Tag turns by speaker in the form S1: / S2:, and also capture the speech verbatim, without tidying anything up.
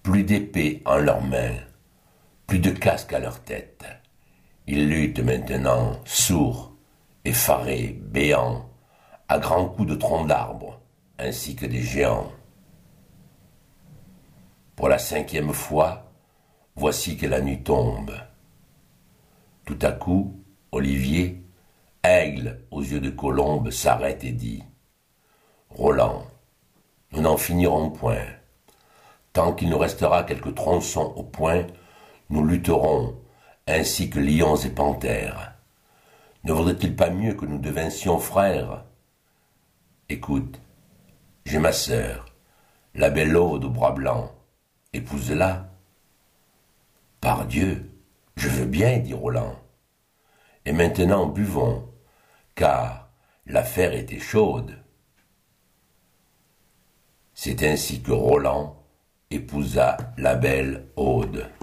S1: plus d'épée en leurs mains, plus de casque à leur tête. Ils luttent maintenant, sourds, effarés, béants, à grands coups de troncs d'arbres, ainsi que des géants. Pour la cinquième fois, voici que la nuit tombe. Tout à coup, Olivier, aigle aux yeux de colombe, s'arrête et dit « Roland, nous n'en finirons point. Tant qu'il nous restera quelques tronçons au poing, nous lutterons, ainsi que lions et panthères. Ne vaudrait-il pas mieux que nous devinssions frères? Écoute, j'ai ma sœur, la belle Aude au bras blanc. Épouse-la. Par Dieu, je veux bien, dit Roland. Et maintenant buvons, car l'affaire était chaude. C'est ainsi que Roland épousa la belle Aude.